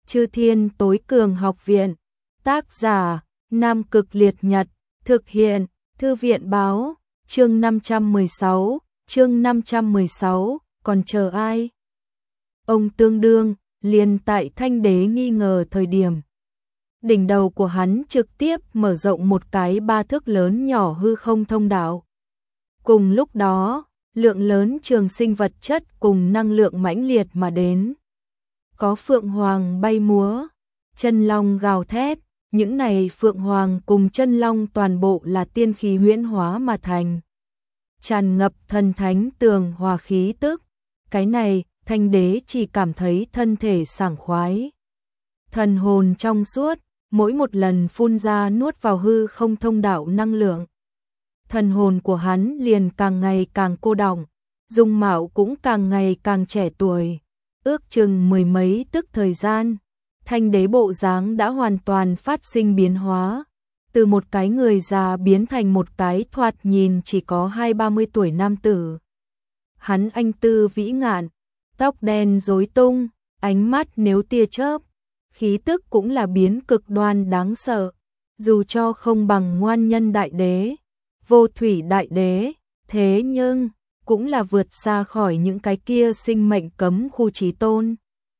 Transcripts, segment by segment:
Chư Thiên Tối Cường Học Viện. Tác giả: Nam Cực Liệt Nhật. Thực hiện: Thư viện báo. Chương 516, còn chờ ai? Ông tương đương, liền tại Thanh Đế nghi ngờ thời điểm. Đỉnh đầu của hắn trực tiếp mở rộng một cái 3 thước lớn nhỏ hư không thông đạo. Cùng lúc đó, lượng lớn trường sinh vật chất cùng năng lượng mãnh liệt mà đến. Có phượng hoàng bay múa, chân long gào thét, những này phượng hoàng cùng chân long toàn bộ là tiên khí huyễn hóa mà thành. Tràn ngập thần thánh tường hòa khí tức, cái này Thanh Đế chỉ cảm thấy thân thể sảng khoái. Thần hồn trong suốt, mỗi một lần phun ra nuốt vào hư không thông đạo năng lượng. Thần hồn của hắn liền càng ngày càng cô đọng, dung mạo cũng càng ngày càng trẻ tuổi. Ước chừng mười mấy tức thời gian, Thanh Đế bộ dáng đã hoàn toàn phát sinh biến hóa. Từ một cái người già biến thành một cái thoạt nhìn chỉ có 20-30 tuổi nam tử. Hắn anh tư vĩ ngạn, tóc đen rối tung, ánh mắt nếu tia chớp, khí tức cũng là biến cực đoan đáng sợ. Dù cho không bằng Ngoan Nhân Đại Đế, Vô Thủy Đại Đế, thế nhưng cũng là vượt xa khỏi những cái kia sinh mệnh cấm khu chí tôn.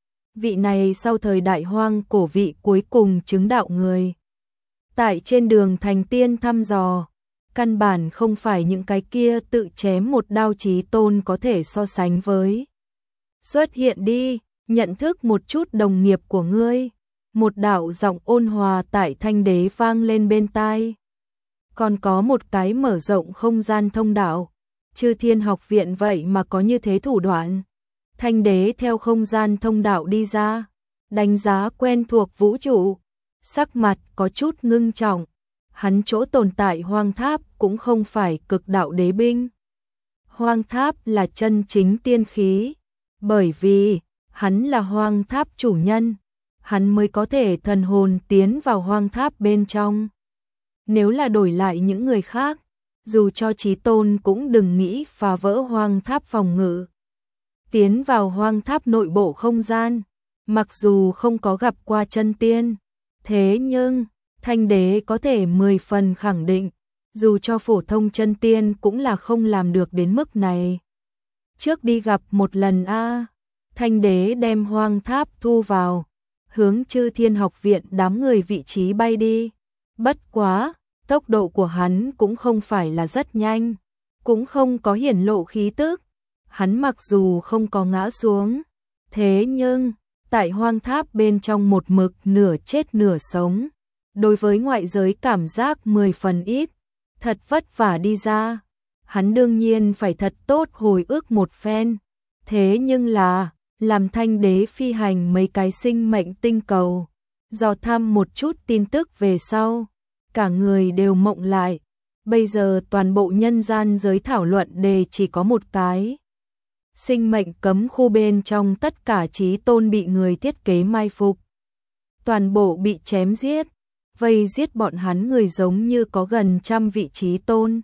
Vị này sau thời đại hoang cổ vị cuối cùng chứng đạo người. Tại trên đường thành tiên thăm dò, căn bản không phải những cái kia tự chém một đao chí tôn có thể so sánh với. Xuất hiện đi, nhận thức một chút đồng nghiệp của ngươi. Một đạo giọng ôn hòa tại Thanh Đế vang lên bên tai. Còn có một cái mở rộng không gian thông đạo. Chư Thiên Học Viện vậy mà có như thế thủ đoạn. Thanh Đế theo không gian thông đạo đi ra, đánh giá quen thuộc vũ trụ, sắc mặt có chút ngưng trọng. Hắn chỗ tồn tại hoang tháp cũng không phải cực đạo đế binh. Hoang tháp là chân chính tiên khí, bởi vì hắn là hoang tháp chủ nhân, hắn mới có thể thần hồn tiến vào hoang tháp bên trong. Nếu là đổi lại những người khác, dù cho chí tôn cũng đừng nghĩ phá vỡ hoang tháp phòng ngự. Tiến vào hoang tháp nội bộ không gian, mặc dù không có gặp qua chân tiên, thế nhưng Thanh Đế có thể 10 phần khẳng định, dù cho phổ thông chân tiên cũng là không làm được đến mức này. Trước đi gặp một lần a. Thanh Đế đem hoang tháp thu vào, hướng Chư Thiên Học Viện đám người vị trí bay đi. Bất quá, tốc độ của hắn cũng không phải là rất nhanh, cũng không có hiển lộ khí tức. Hắn mặc dù không có ngã xuống, thế nhưng tại hoang tháp bên trong một mực nửa chết nửa sống. Đối với ngoại giới cảm giác 10 phần ít, thật vất vả đi ra. Hắn đương nhiên phải thật tốt hồi ức một phen. Thế nhưng là, làm Thanh Đế phi hành mấy cái sinh mệnh tinh cầu, dò thăm một chút tin tức về sau, cả người đều mộng lại. Bây giờ toàn bộ nhân gian giới thảo luận đề chỉ có một cái. Sinh mệnh cấm khu bên trong tất cả chí tôn bị người thiết kế mai phục. Toàn bộ bị chém giết, vây giết bọn hắn người giống như có gần 100 vị chí tôn.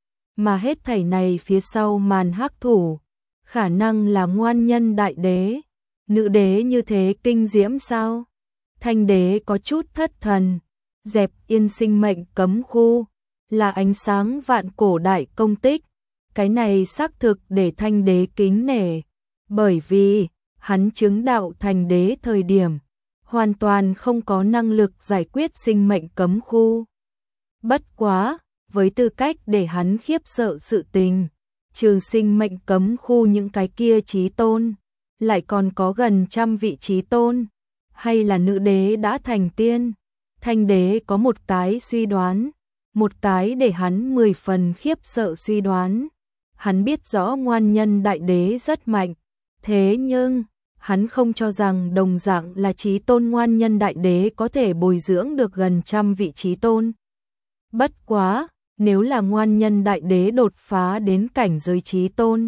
Mà hết thảy này phía sau màn hắc thủ, khả năng là Ngoan Nhân Đại Đế. Nữ đế như thế kinh diễm sao? Thanh Đế có chút thất thần, dẹp yên sinh mệnh cấm khu, là ánh sáng vạn cổ đại công tích. Cái này xác thực để Thanh Đế kính nể, bởi vì hắn chứng đạo thành đế thời điểm, hoàn toàn không có năng lực giải quyết sinh mệnh cấm khu. Bất quá, với tư cách để hắn khiếp sợ sự tình, trừ sinh mệnh cấm khu những cái kia chí tôn, lại còn có gần 100 vị chí tôn, hay là nữ đế đã thành tiên. Thanh Đế có một cái suy đoán, một cái để hắn 10 phần khiếp sợ suy đoán. Hắn biết rõ Ngoan Nhân Đại Đế rất mạnh, thế nhưng hắn không cho rằng đồng dạng là chí tôn Ngoan Nhân Đại Đế có thể bồi dưỡng được gần 100 vị chí tôn. Bất quá, nếu là Ngoan Nhân Đại Đế đột phá đến cảnh giới chí tôn,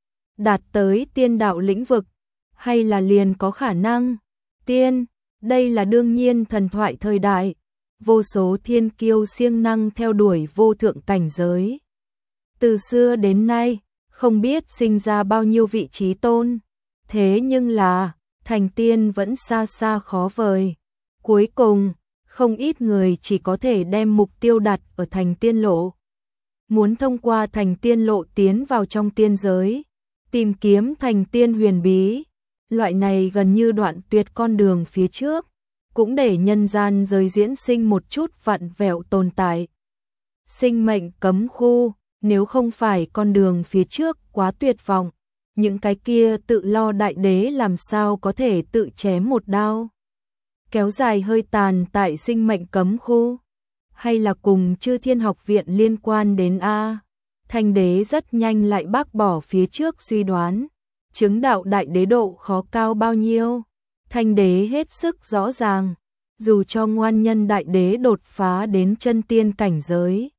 đạt tới tiên đạo lĩnh vực, hay là liền có khả năng tiên, đây là đương nhiên thần thoại thời đại, vô số thiên kiêu siêng năng theo đuổi vô thượng cảnh giới. Từ xưa đến nay, không biết sinh ra bao nhiêu vị chí tôn, thế nhưng là thành tiên vẫn xa xa khó vời. Cuối cùng, không ít người chỉ có thể đem mục tiêu đặt ở thành tiên lộ. Muốn thông qua thành tiên lộ tiến vào trong tiên giới, tìm kiếm thành tiên huyền bí, loại này gần như đoạn tuyệt con đường phía trước, cũng để nhân gian giới diễn sinh một chút vặn vẹo tồn tại. Sinh mệnh cấm khu, nếu không phải con đường phía trước quá tuyệt vọng, những cái kia tự lo đại đế làm sao có thể tự chém một đao. Kéo dài hơi tàn tại sinh mệnh cấm khu, hay là cùng Chư Thiên Học Viện liên quan đến A. Thanh đế rất nhanh lại bác bỏ phía trước suy đoán, chứng đạo đại đế độ khó cao bao nhiêu. Thanh đế hết sức rõ ràng, dù cho ngoan nhân đại đế đột phá đến chân tiên cảnh giới.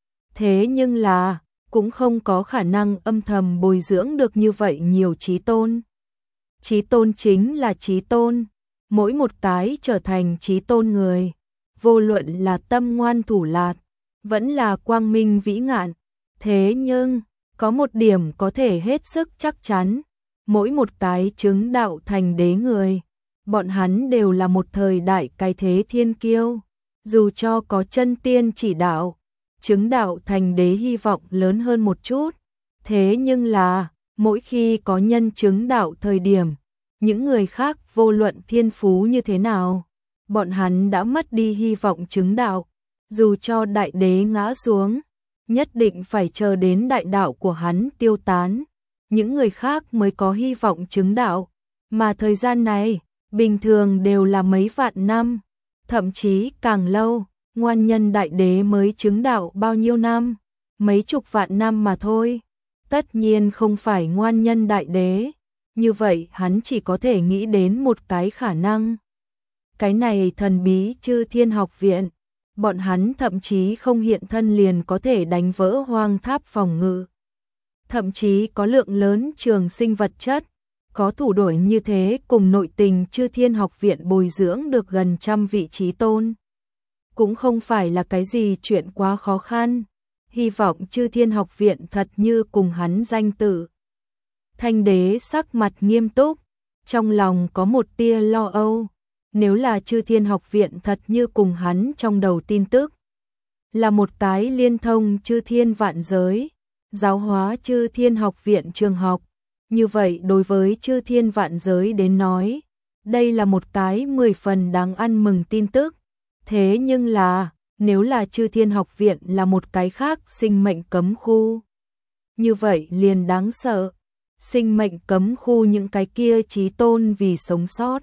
Thế nhưng là, cũng không có khả năng âm thầm bồi dưỡng được như vậy nhiều chí tôn. Chí tôn chính là chí tôn, mỗi một cái trở thành chí tôn người, vô luận là tâm ngoan thủ lạt, vẫn là quang minh vĩ ngạn. Thế nhưng, có một điểm có thể hết sức chắc chắn, mỗi một cái chứng đạo thành đế người, bọn hắn đều là một thời đại cái thế thiên kiêu, dù cho có chân tiên chỉ đạo, chứng đạo thành đế hy vọng lớn hơn một chút. Thế nhưng là, mỗi khi có nhân chứng đạo thời điểm, những người khác vô luận thiên phú như thế nào, bọn hắn đã mất đi hy vọng chứng đạo, dù cho đại đế ngã xuống, nhất định phải chờ đến đại đạo của hắn tiêu tán, những người khác mới có hy vọng chứng đạo, mà thời gian này, bình thường đều là mấy vạn năm, thậm chí càng lâu. Ngoan nhân đại đế mới chứng đạo bao nhiêu năm? Mấy chục vạn năm mà thôi. Tất nhiên không phải ngoan nhân đại đế. Như vậy hắn chỉ có thể nghĩ đến một cái khả năng. Cái này thần bí Chư Thiên Học Viện. Bọn hắn thậm chí không hiện thân liền có thể đánh vỡ hoang tháp phòng ngự. Thậm chí có lượng lớn trường sinh vật chất. Có thủ đổi như thế cùng nội tình Chư Thiên Học Viện bồi dưỡng được gần 100 vị chí tôn. Cũng không phải là cái gì chuyện quá khó khăn, hy vọng Chư Thiên Học Viện thật như cùng hắn danh tự. Thanh đế sắc mặt nghiêm túc, trong lòng có một tia lo âu, nếu là Chư Thiên Học Viện thật như cùng hắn trong đầu tin tức, là một cái liên thông Chư Thiên vạn giới, giáo hóa Chư Thiên Học Viện trường học, như vậy đối với Chư Thiên vạn giới đến nói, đây là một cái 10 phần đáng ăn mừng tin tức. Thế nhưng là, nếu là Chư Thiên Học Viện là một cái khác sinh mệnh cấm khu, như vậy liền đáng sợ. Sinh mệnh cấm khu những cái kia chí tôn vì sống sót,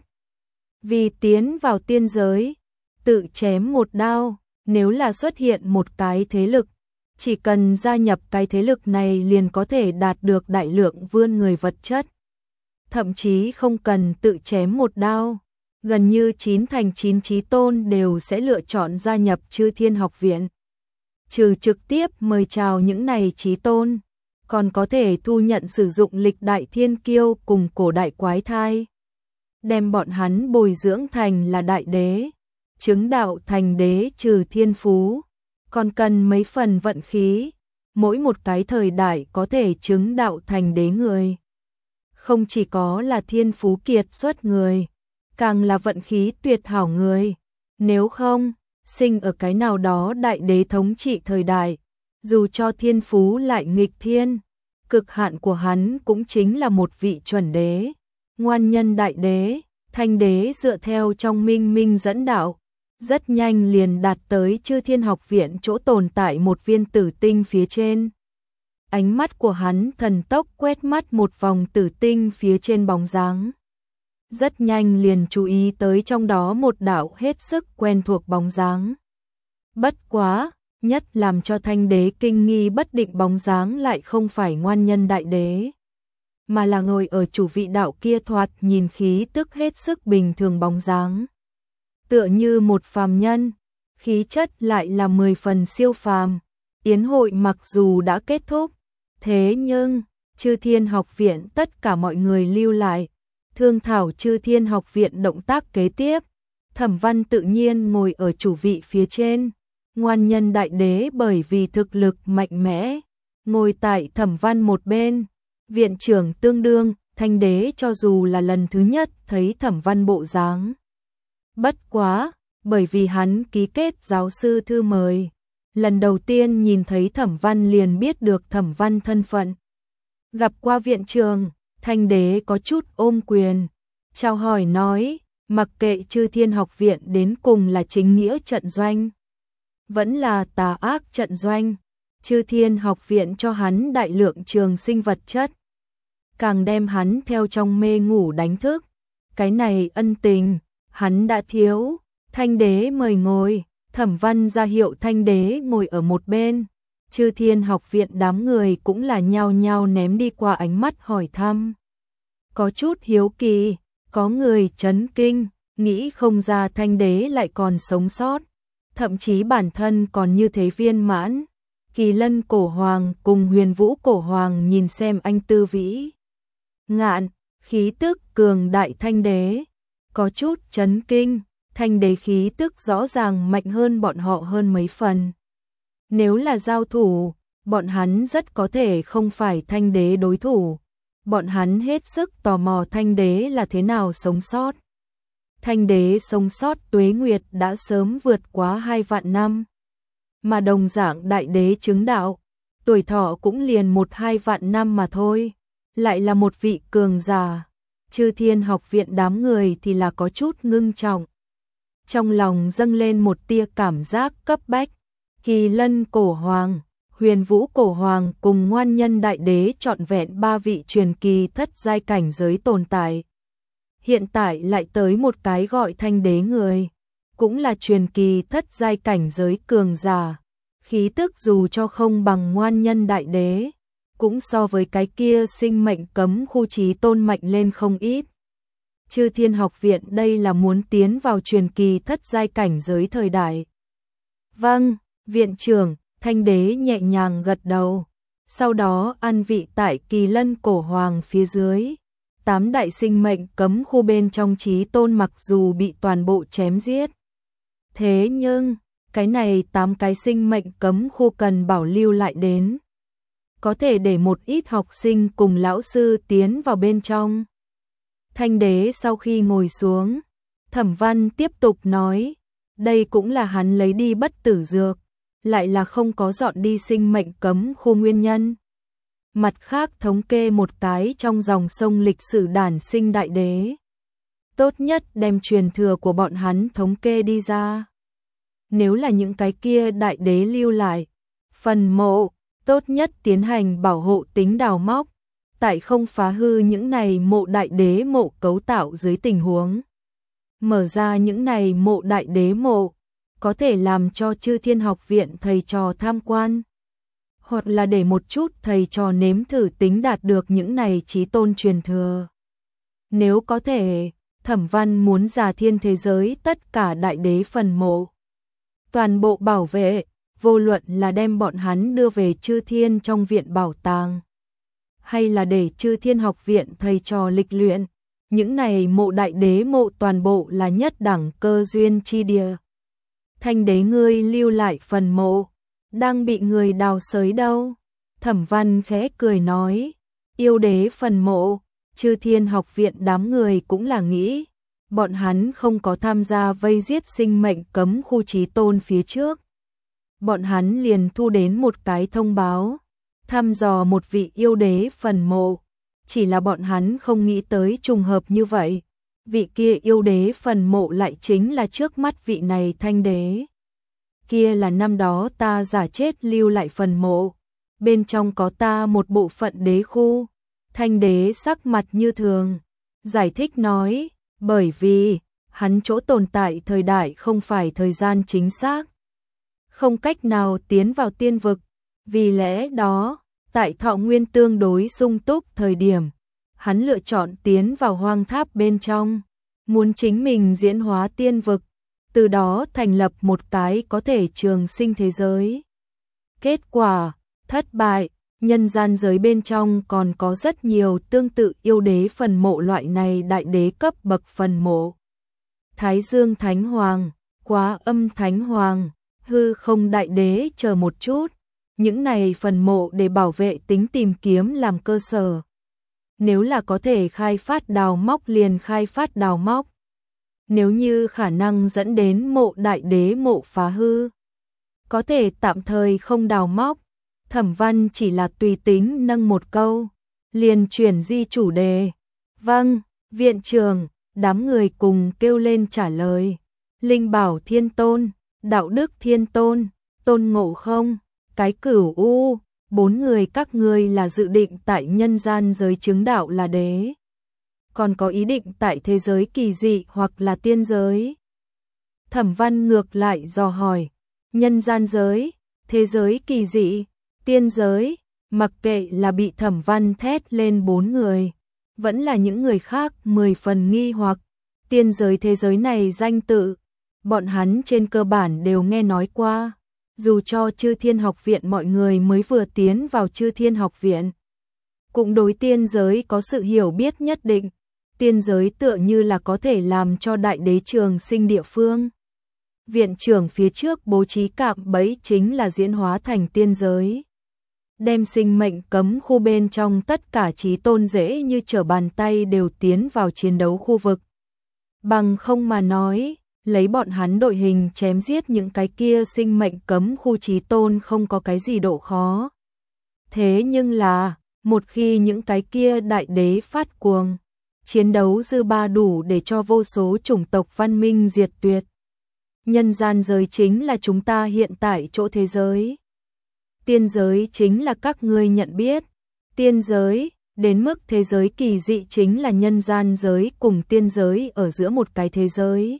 vì tiến vào tiên giới, tự chém một đao, nếu là xuất hiện một cái thế lực, chỉ cần gia nhập cái thế lực này liền có thể đạt được đại lượng vươn người vật chất. Thậm chí không cần tự chém một đao. Gần như 9 thành 9 chí tôn đều sẽ lựa chọn gia nhập Chư Thiên Học Viện. Trừ trực tiếp mời chào những này chí tôn, còn có thể thu nhận sử dụng lịch đại thiên kiêu cùng cổ đại quái thai. Đem bọn hắn bồi dưỡng thành là đại đế, chứng đạo thành đế trừ thiên phú, còn cần mấy phần vận khí, mỗi một cái thời đại có thể chứng đạo thành đế người. Không chỉ có là thiên phú kiệt xuất người, càng là vận khí tuyệt hảo người, nếu không, sinh ở cái nào đó đại đế thống trị thời đại, dù cho thiên phú lại nghịch thiên, cực hạn của hắn cũng chính là một vị chuẩn đế, ngoan nhân đại đế, thanh đế dựa theo trong minh minh dẫn đạo, rất nhanh liền đạt tới Chư Thiên Học Viện chỗ tồn tại một viên tử tinh phía trên. Ánh mắt của hắn thần tốc quét mắt một vòng tử tinh phía trên bóng dáng. Rất nhanh liền chú ý tới trong đó một đạo hết sức quen thuộc bóng dáng. Bất quá, nhất làm cho thanh đế kinh nghi bất định bóng dáng lại không phải ngoan nhân đại đế, mà là ngồi ở chủ vị đạo kia thoạt nhìn khí tức hết sức bình thường bóng dáng. Tựa như một phàm nhân, khí chất lại là 10 phần siêu phàm. Yến hội mặc dù đã kết thúc, thế nhưng, Chư Thiên Học Viện tất cả mọi người lưu lại, thương thảo Chư Thiên Học Viện động tác kế tiếp. Thẩm Văn tự nhiên ngồi ở chủ vị phía trên, ngoan nhân đại đế bởi vì thực lực mạnh mẽ, ngồi tại Thẩm Văn một bên, viện trưởng tương đương, Thanh đế cho dù là lần thứ nhất thấy Thẩm Văn bộ dáng. Bất quá, bởi vì hắn ký kết giáo sư thư mời. Lần đầu tiên nhìn thấy Thẩm Văn liền biết được Thẩm Văn thân phận. Gặp qua viện trường, Thanh đế có chút ôm quyền. Chào hỏi nói, mặc kệ Chư Thiên học viện đến cùng là chính nghĩa trận doanh. Vẫn là tà ác trận doanh. Chư Thiên học viện cho hắn đại lượng trường sinh vật chất. Càng đem hắn theo trong mê ngủ đánh thức. Cái này ân tình, hắn đã thiếu. Thanh đế mời ngồi. Thẩm Văn ra hiệu Thanh đế ngồi ở một bên. Chư Thiên học viện đám người cũng là nhao nhao ném đi qua ánh mắt hỏi thăm. Có chút hiếu kỳ, có người chấn kinh, nghĩ không ra Thanh đế lại còn sống sót. Thậm chí bản thân còn như thế viên mãn. Kỳ Lân cổ hoàng cùng Huyền Vũ cổ hoàng nhìn xem anh tư vĩ. Ngạn, khí tức cường đại Thanh đế. Có chút chấn kinh, Thanh đế khí tức rõ ràng mạnh hơn bọn họ hơn mấy phần. Nếu là giao thủ, bọn hắn rất có thể không phải Thanh đế đối thủ. Bọn hắn hết sức tò mò Thanh đế là thế nào sống sót. Thanh đế sống sót tuế nguyệt đã sớm vượt quá 2 vạn năm. Mà đồng dạng đại đế chứng đạo, tuổi thọ cũng liền 1-2 vạn năm mà thôi. Lại là một vị cường giả. Chư Thiên học viện đám người thì là có chút ngưng trọng. Trong lòng dâng lên một tia cảm giác cấp bách. Kỳ Lân cổ hoàng, Huyền Vũ cổ hoàng cùng Ngoan Nhân đại đế trọn vẹn 3 vị truyền kỳ thất giai cảnh giới tồn tại. Hiện tại lại tới một cái gọi Thanh đế người, cũng là truyền kỳ thất giai cảnh giới cường giả. Khí tức dù cho không bằng Ngoan Nhân đại đế, cũng so với cái kia sinh mệnh cấm khu chí tôn mạnh lên không ít. Chư Thiên học viện đây là muốn tiến vào truyền kỳ thất giai cảnh giới thời đại. Vâng, viện trưởng, Thanh đế nhẹ nhàng gật đầu. Sau đó an vị tại Kỳ Lân cổ hoàng phía dưới. 8 đại sinh mệnh cấm khu bên trong chí tôn mặc dù bị toàn bộ chém giết. Thế nhưng, cái này 8 cái sinh mệnh cấm khu cần bảo lưu lại đến. Có thể để một ít học sinh cùng lão sư tiến vào bên trong. Thanh đế sau khi ngồi xuống, Thẩm Văn tiếp tục nói, đây cũng là hắn lấy đi bất tử dược, lại là không có dọn đi sinh mệnh cấm khu nguyên nhân. Mặt khác thống kê một cái trong dòng sông lịch sử đản sinh đại đế. Tốt nhất đem truyền thừa của bọn hắn thống kê đi ra. Nếu là những cái kia đại đế lưu lại, phần mộ, tốt nhất tiến hành bảo hộ tính đào móc, tại không phá hư những này mộ đại đế mộ cấu tạo dưới tình huống. Mở ra những này mộ đại đế mộ, có thể làm cho Chư Thiên học viện thầy trò tham quan. Hoặc là để một chút thầy trò nếm thử tính đạt được những này chí tôn truyền thừa. Nếu có thể, Thẩm Văn muốn giả thiên thế giới tất cả đại đế phần mộ. Toàn bộ bảo vệ, vô luận là đem bọn hắn đưa về Chư Thiên trong viện bảo tàng. Hay là để Chư Thiên học viện thầy trò lịch luyện. Những này mộ đại đế mộ toàn bộ là nhất đẳng cơ duyên chi địa. Thanh đế ngươi lưu lại phần mộ. Đang bị người đào xới đâu? Thẩm Văn khẽ cười nói. Yêu đế phần mộ. Chư Thiên học viện đám người cũng là nghĩ. Bọn hắn không có tham gia vây giết sinh mệnh cấm khu chí tôn phía trước. Bọn hắn liền thu đến một cái thông báo. Thăm dò một vị yêu đế phần mộ. Chỉ là bọn hắn không nghĩ tới trùng hợp như vậy. Vị kia yêu đế phần mộ lại chính là trước mắt vị này thanh đế. Kia là năm đó ta giả chết lưu lại phần mộ. Bên trong có ta một bộ phận đế khu. Thanh đế sắc mặt như thường. Giải thích nói, bởi vì hắn chỗ tồn tại thời đại không phải thời gian chính xác. Không cách nào tiến vào tiên vực. Vì lẽ đó, tại thọ nguyên tương đối sung túc thời điểm, hắn lựa chọn tiến vào hoang tháp bên trong, muốn chính mình diễn hóa tiên vực, từ đó thành lập một cái có thể trường sinh thế giới. Kết quả, thất bại, nhân gian giới bên trong còn có rất nhiều tương tự yêu đế phần mộ loại này đại đế cấp bậc phần mộ. Thái Dương Thánh Hoàng, Quá Âm Thánh Hoàng, Hư Không đại đế chờ một chút. Những này phần mộ để bảo vệ tính tìm kiếm làm cơ sở. nếu là có thể khai phát đào móc liền khai phát đào móc. Nếu như khả năng dẫn đến mộ đại đế mộ phá hư, có thể tạm thời không đào móc. Thẩm Văn chỉ là tùy tính nâng một câu, liền chuyển di chủ đề. Vâng, viện trưởng, đám người cùng kêu lên trả lời. Linh Bảo Thiên Tôn, Đạo Đức Thiên Tôn, Tôn Ngộ Không, cái Cửu U, 4 người các ngươi là dự định tại nhân gian giới chứng đạo là đế, còn có ý định tại thế giới kỳ dị hoặc là tiên giới? Thẩm Văn ngược lại dò hỏi, nhân gian giới, thế giới kỳ dị, tiên giới, mặc kệ là bị Thẩm Văn thét lên 4 người, vẫn là những người khác 10 phần nghi hoặc. Tiên giới thế giới này danh tự, bọn hắn trên cơ bản đều nghe nói qua, dù cho Chư Thiên Học Viện mọi người mới vừa tiến vào Chư Thiên Học Viện, cũng đối tiên giới có sự hiểu biết nhất định. Tiên giới tựa như là có thể làm cho đại đế trường sinh địa phương. Viện trưởng phía trước bố trí cạm bẫy chính là diễn hóa thành tiên giới, đem sinh mệnh cấm khu bên trong tất cả chí tôn dễ như trở bàn tay đều tiến vào chiến đấu khu vực. Bằng không mà nói, lấy bọn hắn đội hình chém giết những cái kia sinh mệnh cấm khu chí tôn không có cái gì độ khó. Thế nhưng là, một khi những cái kia đại đế phát cuồng, chiến đấu dư ba đủ để cho vô số chủng tộc văn minh diệt tuyệt. Nhân gian giới chính là chúng ta hiện tại chỗ thế giới. Tiên giới chính là các ngươi nhận biết. Tiên giới, đến mức thế giới kỳ dị chính là nhân gian giới cùng tiên giới ở giữa một cái thế giới.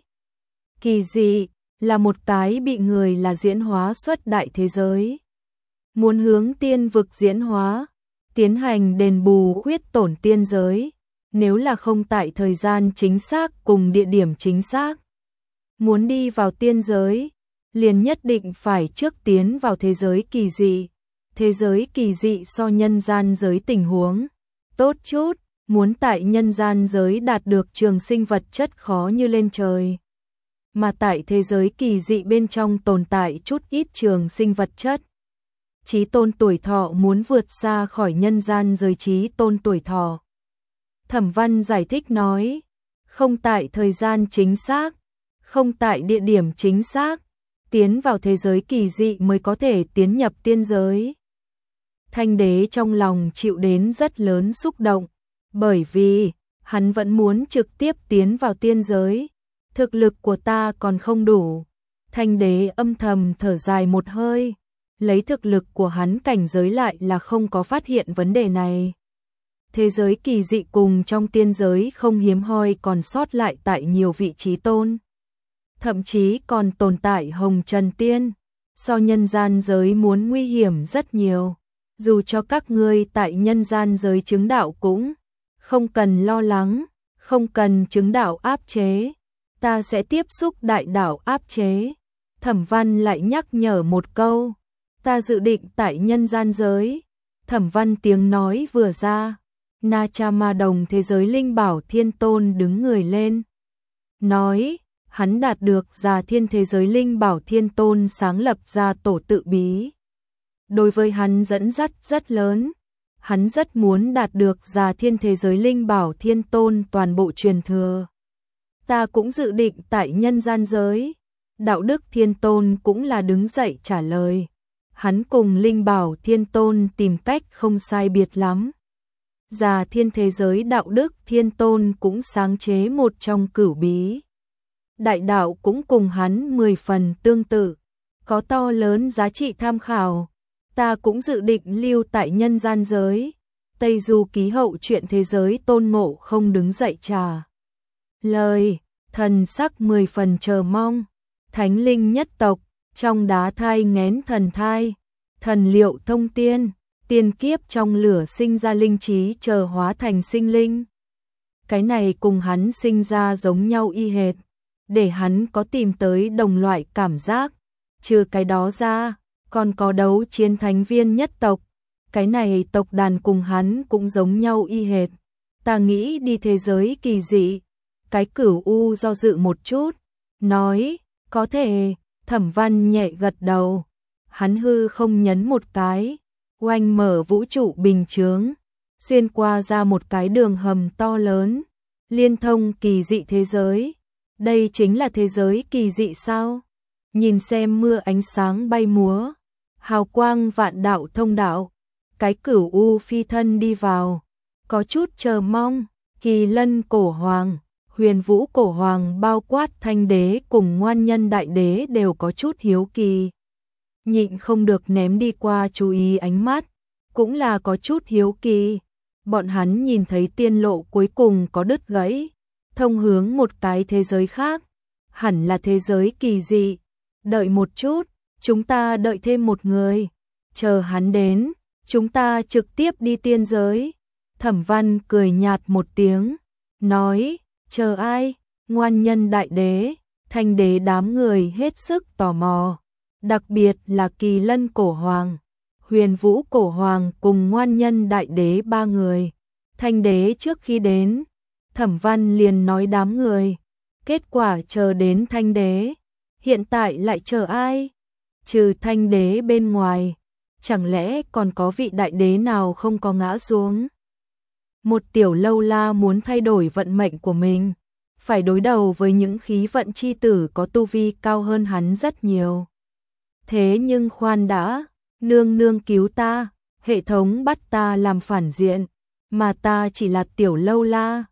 Kỳ dị là một cái bị người là diễn hóa xuất đại thế giới. Muốn hướng tiên vực diễn hóa, tiến hành đền bù khuyết tổn tiên giới, nếu là không tại thời gian chính xác cùng địa điểm chính xác. Muốn đi vào tiên giới, liền nhất định phải trước tiến vào thế giới kỳ dị. Thế giới kỳ dị so nhân gian giới tình huống tốt chút, muốn tại nhân gian giới đạt được trường sinh vật chất khó như lên trời. Mà tại thế giới kỳ dị bên trong tồn tại chút ít trường sinh vật chất. Chí tôn tuổi thọ muốn vượt xa khỏi nhân gian giới chí tôn tuổi thọ. Thẩm Văn giải thích nói, không tại thời gian chính xác, không tại địa điểm chính xác, tiến vào thế giới kỳ dị mới có thể tiến nhập tiên giới. Thanh đế trong lòng chịu đến rất lớn xúc động, bởi vì hắn vẫn muốn trực tiếp tiến vào tiên giới. Thực lực của ta còn không đủ. Thanh đế âm thầm thở dài một hơi, lấy thực lực của hắn cảnh giới lại là không có phát hiện vấn đề này. Thế giới kỳ dị cùng trong tiên giới không hiếm hoi còn sót lại tại nhiều vị trí tôn. Thậm chí còn tồn tại hồng trần tiên, so nhân gian giới muốn nguy hiểm rất nhiều. Dù cho các ngươi tại nhân gian giới chứng đạo cũng không cần lo lắng, không cần chứng đạo áp chế. Ta sẽ tiếp xúc đại đạo áp chế. Thẩm Văn lại nhắc nhở một câu, ta dự định tại nhân gian giới. Thẩm Văn tiếng nói vừa ra, Na Cha Ma Đồng thế giới Linh Bảo Thiên Tôn đứng người lên, nói, hắn đạt được Già Thiên thế giới Linh Bảo Thiên Tôn sáng lập ra tổ tự bí. Đối với hắn dẫn dắt rất lớn, hắn rất muốn đạt được Già Thiên thế giới Linh Bảo Thiên Tôn toàn bộ truyền thừa. Ta cũng dự định tại nhân gian giới. Đạo Đức Thiên Tôn cũng là đứng dậy trả lời. Hắn cùng Linh Bảo Thiên Tôn tìm cách không sai biệt lắm. Già Thiên thế giới Đạo Đức Thiên Tôn cũng sáng chế một trong cửu bí. Đại đạo cũng cùng hắn 10 phần tương tự, có to lớn giá trị tham khảo. Ta cũng dự định lưu tại nhân gian giới. Tây Du Ký hậu chuyện thế giới Tôn Ngộ Không đứng dậy trả lời, thần sắc 10 phần chờ mong. Thánh linh nhất tộc, trong đá thai nghén thần thai, thần liệu thông tiên, tiên kiếp trong lửa sinh ra linh trí chờ hóa thành sinh linh. Cái này cùng hắn sinh ra giống nhau y hệt, để hắn có tìm tới đồng loại cảm giác. Trừ cái đó ra, còn có đấu chiến thánh viên nhất tộc, cái này tộc đàn cùng hắn cũng giống nhau y hệt. Ta nghĩ đi thế giới kỳ dị. Cái Cửu U do dự một chút, nói, có thể. Thẩm Văn nhẹ gật đầu, hắn hư không nhấn một cái, oanh mở vũ trụ bình chướng, xuyên qua ra một cái đường hầm to lớn, liên thông kỳ dị thế giới. Đây chính là thế giới kỳ dị sao? Nhìn xem mưa ánh sáng bay múa, hào quang vạn đạo thông đạo, cái Cửu U phi thân đi vào, có chút chờ mong. Kỳ Lân cổ hoàng, Huyền Vũ cổ hoàng bao quát Thanh đế cùng Ngoan Nhân đại đế đều có chút hiếu kỳ. Nhịn không được ném đi qua chú ý ánh mắt, cũng là có chút hiếu kỳ. Bọn hắn nhìn thấy tiên lộ cuối cùng có đứt gãy, thông hướng một cái thế giới khác, hẳn là thế giới kỳ dị. Đợi một chút, chúng ta đợi thêm một người, chờ hắn đến, chúng ta trực tiếp đi tiên giới. Thẩm Văn cười nhạt một tiếng, nói, chờ ai? Ngoan Nhân đại đế, Thanh đế đám người hết sức tò mò, đặc biệt là Kỳ Lân cổ hoàng, Huyền Vũ cổ hoàng cùng Ngoan Nhân đại đế ba người. Thanh đế trước khi đến, Thẩm Văn liền nói đám người, kết quả chờ đến Thanh đế, hiện tại lại chờ ai? Trừ Thanh đế bên ngoài, chẳng lẽ còn có vị đại đế nào không có ngã xuống? Một tiểu lâu la muốn thay đổi vận mệnh của mình, phải đối đầu với những khí vận chi tử có tu vi cao hơn hắn rất nhiều. Thế nhưng khoan đã, nương nương cứu ta, hệ thống bắt ta làm phản diện, mà ta chỉ là tiểu lâu la,